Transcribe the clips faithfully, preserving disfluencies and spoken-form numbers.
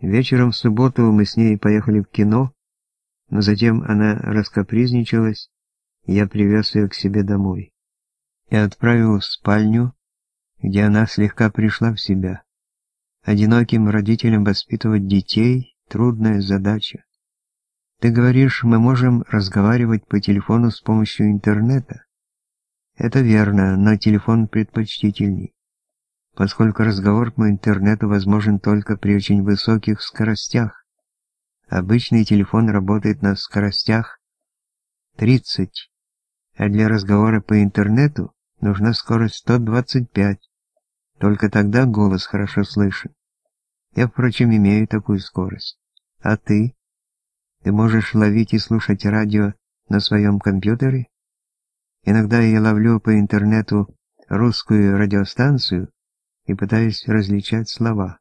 Вечером в субботу мы с ней поехали в кино, но затем она раскапризничалась, и я привез ее к себе домой. Я отправил в спальню, где она слегка пришла в себя. Одиноким родителям воспитывать детей – трудная задача. Ты говоришь, мы можем разговаривать по телефону с помощью интернета. Это верно, но телефон предпочтительней, поскольку разговор по интернету возможен только при очень высоких скоростях. Обычный телефон работает на скоростях тридцать, а для разговора по интернету нужна скорость сто двадцать пять. Только тогда голос хорошо слышен. Я, впрочем, имею такую скорость. А ты? Ты можешь ловить и слушать радио на своем компьютере? Иногда я ловлю по интернету русскую радиостанцию и пытаюсь различать слова.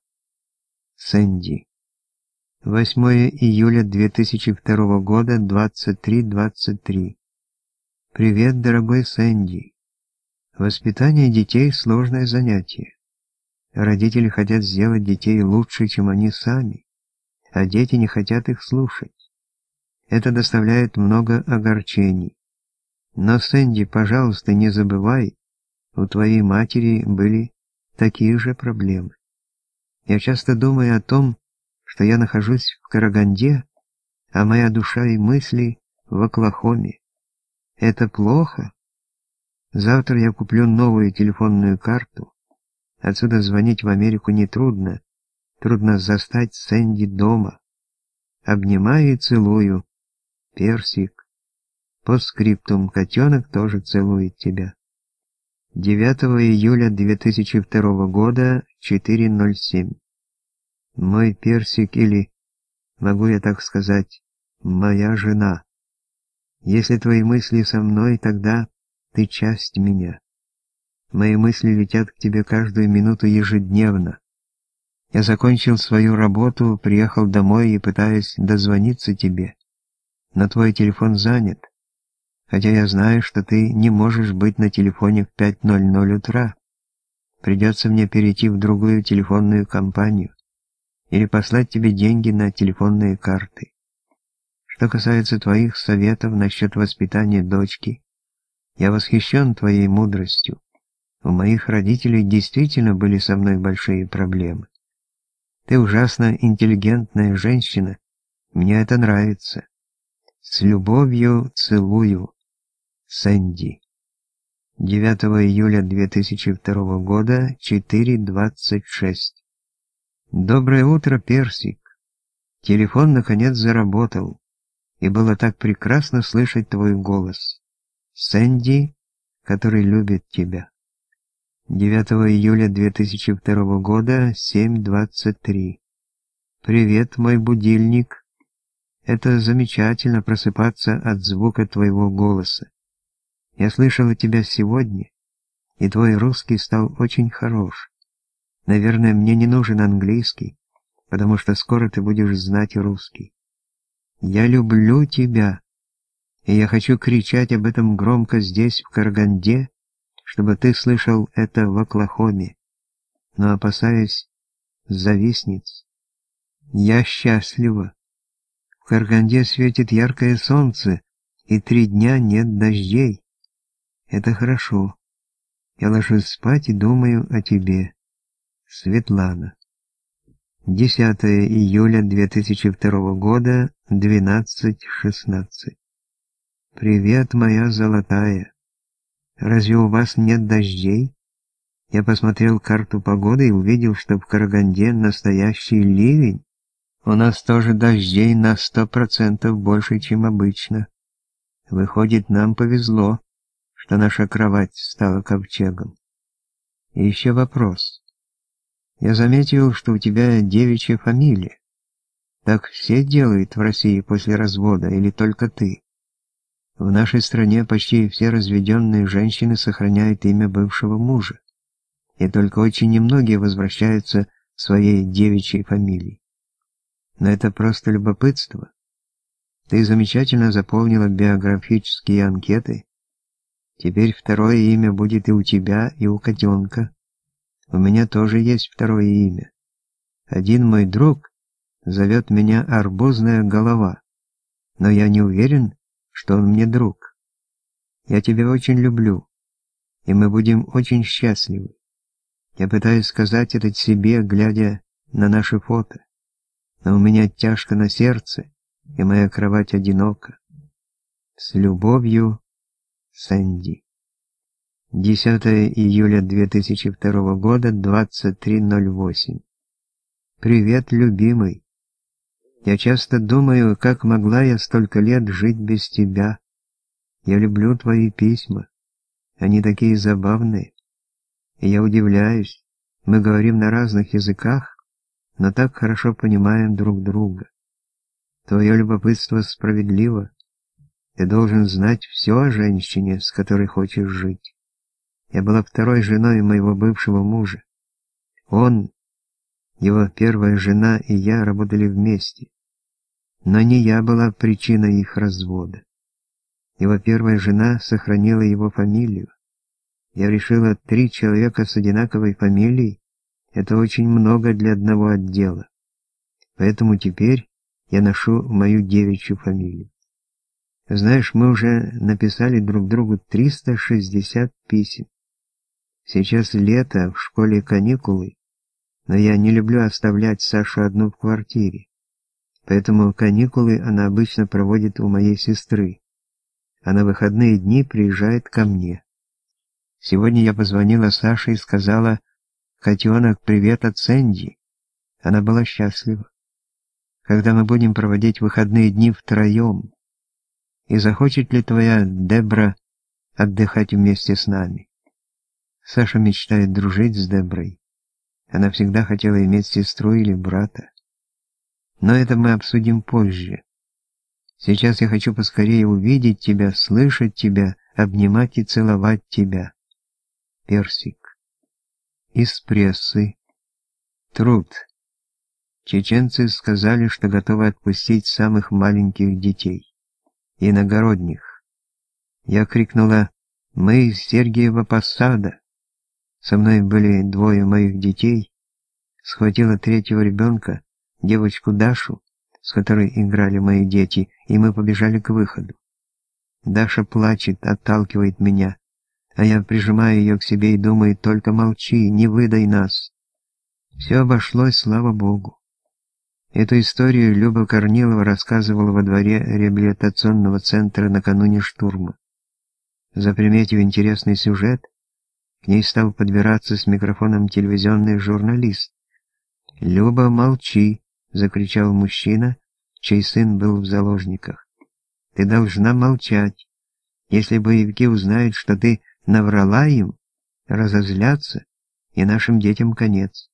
Сэнди. восьмое июля две тысячи второго года, двадцать три двадцать три. Привет, дорогой Сэнди. Воспитание детей – сложное занятие. Родители хотят сделать детей лучше, чем они сами, а дети не хотят их слушать. Это доставляет много огорчений. Но, Сэнди, пожалуйста, не забывай, у твоей матери были такие же проблемы. Я часто думаю о том, что я нахожусь в Караганде, а моя душа и мысли в Оклахоме. Это плохо? Завтра я куплю новую телефонную карту. Отсюда звонить в Америку нетрудно. Трудно застать Сэнди дома. Обнимаю и целую. Персик. Постскриптум. Котенок тоже целует тебя. девятого июля две тысячи второго года, четыре ноль семь. Мой Персик, или, могу я так сказать, моя жена. Если твои мысли со мной, тогда ты часть меня. Мои мысли летят к тебе каждую минуту ежедневно. Я закончил свою работу, приехал домой и пытаюсь дозвониться тебе. Но твой телефон занят, хотя я знаю, что ты не можешь быть на телефоне в пять ноль ноль утра. Придется мне перейти в другую телефонную компанию или послать тебе деньги на телефонные карты. Что касается твоих советов насчет воспитания дочки, я восхищен твоей мудростью. У моих родителей действительно были со мной большие проблемы. Ты ужасно интеллигентная женщина, мне это нравится. С любовью целую. Сэнди. девятого июля две тысячи второго года, четыре двадцать шесть. Доброе утро, Персик. Телефон наконец заработал, и было так прекрасно слышать твой голос. Сэнди, который любит тебя. девятого июля две тысячи второго года, семь двадцать три. Привет, мой будильник. Это замечательно просыпаться от звука твоего голоса. Я слышала тебя сегодня, и твой русский стал очень хорош. Наверное, мне не нужен английский, потому что скоро ты будешь знать русский. Я люблю тебя, и я хочу кричать об этом громко здесь, в Караганде, чтобы ты слышал это в Оклахоме, но опасаюсь завистниц. Я счастлива. В Караганде светит яркое солнце, и три дня нет дождей. Это хорошо. Я ложусь спать и думаю о тебе. Светлана. десятое июля две тысячи второго года, двенадцать шестнадцать. Привет, моя золотая. Разве у вас нет дождей? Я посмотрел карту погоды и увидел, что в Караганде настоящий ливень. У нас тоже дождей на сто процентов больше, чем обычно. Выходит, нам повезло, что наша кровать стала ковчегом. И еще вопрос. Я заметил, что у тебя девичья фамилия. Так все делают в России после развода, или только ты? В нашей стране почти все разведенные женщины сохраняют имя бывшего мужа, и только очень немногие возвращаются к своей девичьей фамилии. Но это просто любопытство. Ты замечательно заполнила биографические анкеты. Теперь второе имя будет и у тебя, и у котенка. У меня тоже есть второе имя. Один мой друг, зовет меня арбузная голова, но я не уверен, что он мне друг. Я тебя очень люблю, и мы будем очень счастливы. Я пытаюсь сказать это себе, глядя на наши фото, но у меня тяжко на сердце, и моя кровать одинока. С любовью, Сэнди. десятое июля две тысячи второго года, двадцать три ноль восемь. Привет, любимый. Я часто думаю, как могла я столько лет жить без тебя. Я люблю твои письма. Они такие забавные. И я удивляюсь. Мы говорим на разных языках, но так хорошо понимаем друг друга. Твое любопытство справедливо. Ты должен знать все о женщине, с которой хочешь жить. Я была второй женой моего бывшего мужа. Он, его первая жена и я работали вместе. Но не я была причиной их развода. Его первая жена сохранила его фамилию. Я решила, три человека с одинаковой фамилией – это очень много для одного отдела. Поэтому теперь я ношу мою девичью фамилию. Знаешь, мы уже написали друг другу триста шестьдесят писем. Сейчас лето, в школе каникулы, но я не люблю оставлять Сашу одну в квартире. Поэтому каникулы она обычно проводит у моей сестры, а на выходные дни приезжает ко мне. Сегодня я позвонила Саше и сказала: «Котенок, привет от Сэнди». Она была счастлива. Когда мы будем проводить выходные дни втроем? И захочет ли твоя Дебра отдыхать вместе с нами? Саша мечтает дружить с Деброй. Она всегда хотела иметь сестру или брата. Но это мы обсудим позже. Сейчас я хочу поскорее увидеть тебя, слышать тебя, обнимать и целовать тебя. Персик. Из прессы. Труд. Чеченцы сказали, что готовы отпустить самых маленьких детей. Иногородних. Я крикнула: «Мы из Сергиева Посада». Со мной были двое моих детей. Схватила третьего ребенка, девочку Дашу, с которой играли мои дети, и мы побежали к выходу. Даша плачет, отталкивает меня, а я прижимаю ее к себе и думаю: только молчи, не выдай нас. Все обошлось, слава Богу. Эту историю Люба Корнилова рассказывала во дворе реабилитационного центра накануне штурма. Заприметив интересный сюжет, к ней стал подбираться с микрофоном телевизионный журналист. «Люба, молчи!» — закричал мужчина, чей сын был в заложниках. «Ты должна молчать. Если боевики узнают, что ты наврала им, разозлятся, и нашим детям конец».